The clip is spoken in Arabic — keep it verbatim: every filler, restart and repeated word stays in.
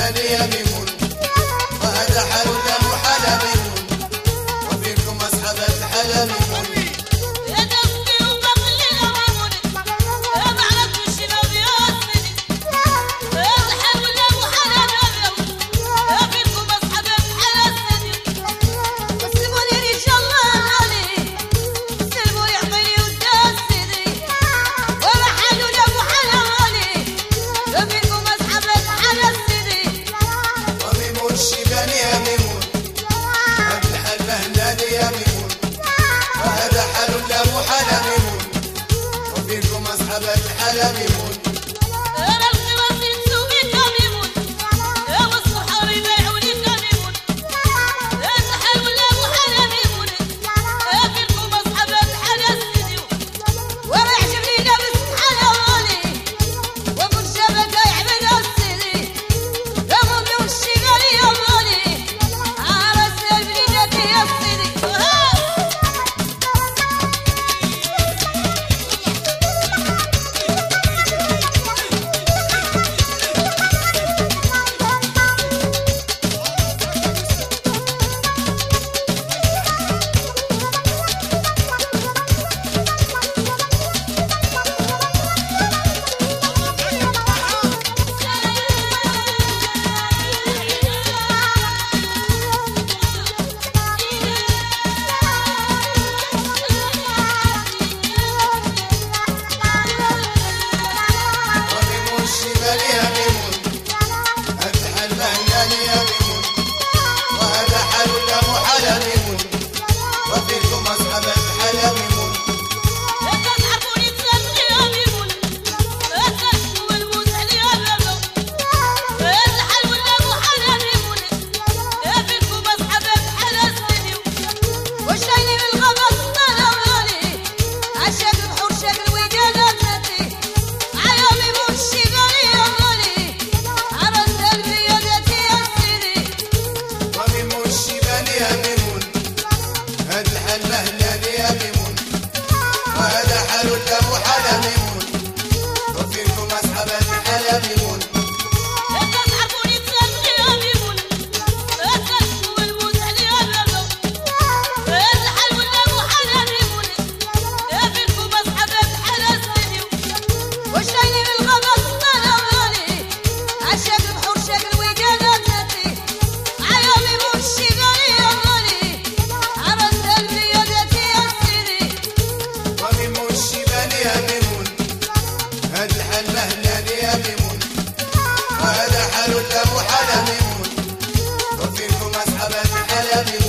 المهنان يا ميمون، وهذا حال لا محال ميمون، وفيكم أصحاب الحلا ميمون. الحلا ميمون انا الخراطيم سوقك ميمون، يا والصحار يبيعونك ميمون، انت حال ولا مو حلا ميمون، فيكم اصحاب الحلا السيدي، وانا يعجبني لابس حلا غالي، وابو الشبكه يعمل السيدي، يا مولي وشي غالي يا غالي، عرس البليده يا السيدي. وهذا حال لا محال ميمون، وفيكم أصحاب الحلا ميمون. لا تعرفوني تسالني يا ميمون، لا تشكوا المزعل يا بابا، هذا حال ولا مو حال ميمون، فيكم أصحاب الحلا السيدي، وشايلي بالغبط انا غالي، عشاق البحور شاق الوداد ذاتي، عيا ميمون شي غالي يا غالي، عرس البليادات يا سيدي. وميمون الشيباني يا ميمون، هاد الحال مهنان يا ميمون، وهذا حال لا محال ميمون، وفيكم أصحاب الحلا ميمون.